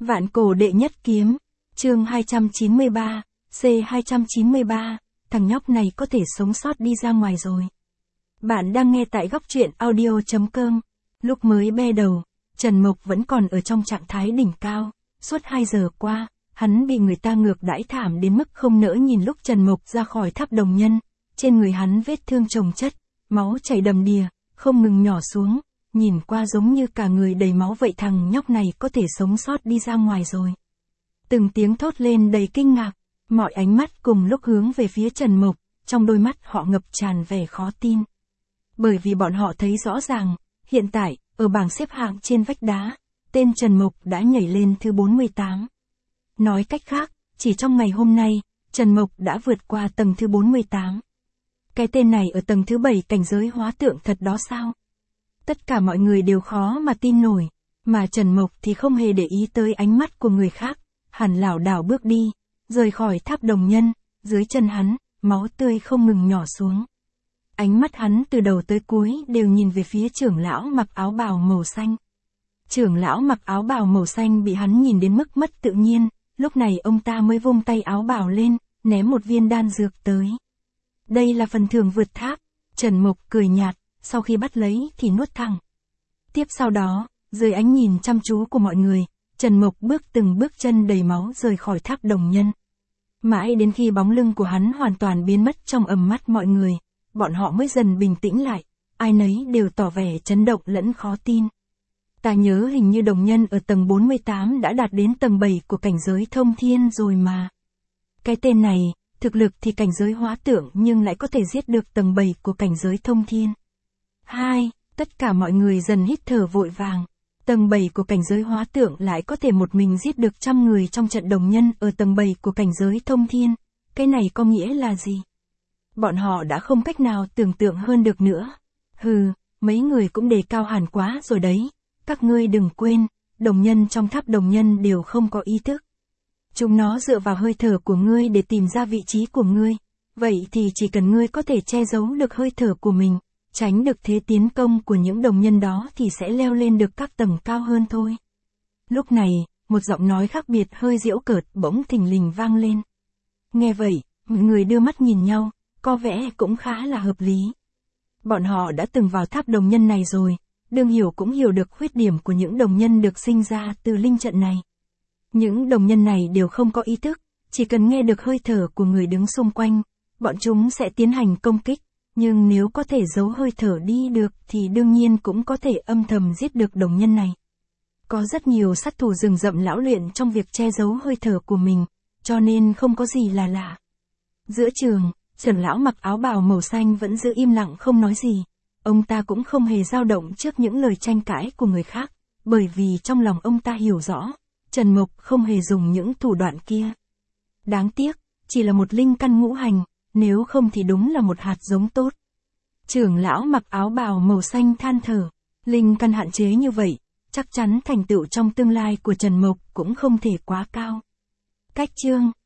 Vạn cổ đệ nhất kiếm, chương 293, C293, thằng nhóc này có thể sống sót đi ra ngoài rồi. Bạn đang nghe tại góc truyện audio.com. Lúc mới be đầu, Trần Mộc vẫn còn ở trong trạng thái đỉnh cao. Suốt 2 giờ qua, hắn bị người ta ngược đãi thảm đến mức không nỡ nhìn. Lúc Trần Mộc ra khỏi tháp đồng nhân, trên người hắn vết thương chồng chất, máu chảy đầm đìa, không ngừng nhỏ xuống, nhìn qua giống như cả người đầy máu vậy. Thằng nhóc này có thể sống sót đi ra ngoài rồi. Từng tiếng thốt lên đầy kinh ngạc, mọi ánh mắt cùng lúc hướng về phía Trần Mộc, trong đôi mắt họ ngập tràn vẻ khó tin. Bởi vì bọn họ thấy rõ ràng, hiện tại, ở bảng xếp hạng trên vách đá, tên Trần Mộc đã nhảy lên thứ 48. Nói cách khác, chỉ trong ngày hôm nay, Trần Mộc đã vượt qua tầng thứ 48. Cái tên này ở tầng thứ 7 cảnh giới hóa tượng thật đó sao? Tất cả mọi người đều khó mà tin nổi, mà Trần Mộc thì không hề để ý tới ánh mắt của người khác, hắn lảo đảo bước đi, rời khỏi tháp đồng nhân, dưới chân hắn, máu tươi không ngừng nhỏ xuống. Ánh mắt hắn từ đầu tới cuối đều nhìn về phía trưởng lão mặc áo bào màu xanh. Trưởng lão mặc áo bào màu xanh bị hắn nhìn đến mức mất tự nhiên, lúc này ông ta mới vung tay áo bào lên, ném một viên đan dược tới. Đây là phần thưởng vượt tháp, Trần Mộc cười nhạt, sau khi bắt lấy thì nuốt thẳng. Tiếp sau đó, dưới ánh nhìn chăm chú của mọi người, Trần Mộc bước từng bước chân đầy máu rời khỏi tháp đồng nhân. Mãi đến khi bóng lưng của hắn hoàn toàn biến mất trong tầm mắt mọi người, bọn họ mới dần bình tĩnh lại, ai nấy đều tỏ vẻ chấn động lẫn khó tin. Ta nhớ hình như đồng nhân ở tầng 48 đã đạt đến tầng 7 của cảnh giới thông thiên rồi mà. Cái tên này, thực lực thì cảnh giới hóa tượng nhưng lại có thể giết được tầng 7 của cảnh giới thông thiên. Tất cả mọi người dần hít thở vội vàng. Tầng 7 của cảnh giới hóa tượng lại có thể một mình giết được 100 người trong trận đồng nhân ở tầng 7 của cảnh giới thông thiên. Cái này có nghĩa là gì? Bọn họ đã không cách nào tưởng tượng hơn được nữa. Mấy người cũng đề cao hẳn quá rồi đấy. Các ngươi đừng quên, đồng nhân trong tháp đồng nhân đều không có ý thức. Chúng nó dựa vào hơi thở của ngươi để tìm ra vị trí của ngươi. Vậy thì chỉ cần ngươi có thể che giấu được hơi thở của mình, tránh được thế tiến công của những đồng nhân đó thì sẽ leo lên được các tầng cao hơn thôi. Lúc này, một giọng nói khác biệt hơi giễu cợt bỗng thình lình vang lên. Nghe vậy, mọi người đưa mắt nhìn nhau, có vẻ cũng khá là hợp lý. Bọn họ đã từng vào tháp đồng nhân này rồi, đương hiểu cũng hiểu được khuyết điểm của những đồng nhân được sinh ra từ linh trận này. Những đồng nhân này đều không có ý thức, chỉ cần nghe được hơi thở của người đứng xung quanh, bọn chúng sẽ tiến hành công kích. Nhưng nếu có thể giấu hơi thở đi được thì đương nhiên cũng có thể âm thầm giết được đồng nhân này. Có rất nhiều sát thủ rừng rậm lão luyện trong việc che giấu hơi thở của mình, cho nên không có gì là lạ. Giữa trường, trưởng lão mặc áo bào màu xanh vẫn giữ im lặng không nói gì. Ông ta cũng không hề dao động trước những lời tranh cãi của người khác, bởi vì trong lòng ông ta hiểu rõ, Trần Mộc không hề dùng những thủ đoạn kia. Đáng tiếc, chỉ là một linh căn ngũ hành, nếu không thì đúng là một hạt giống tốt. Trưởng lão mặc áo bào màu xanh than thở, linh căn hạn chế như vậy, chắc chắn thành tựu trong tương lai của Trần Mộc cũng không thể quá cao. Cách chương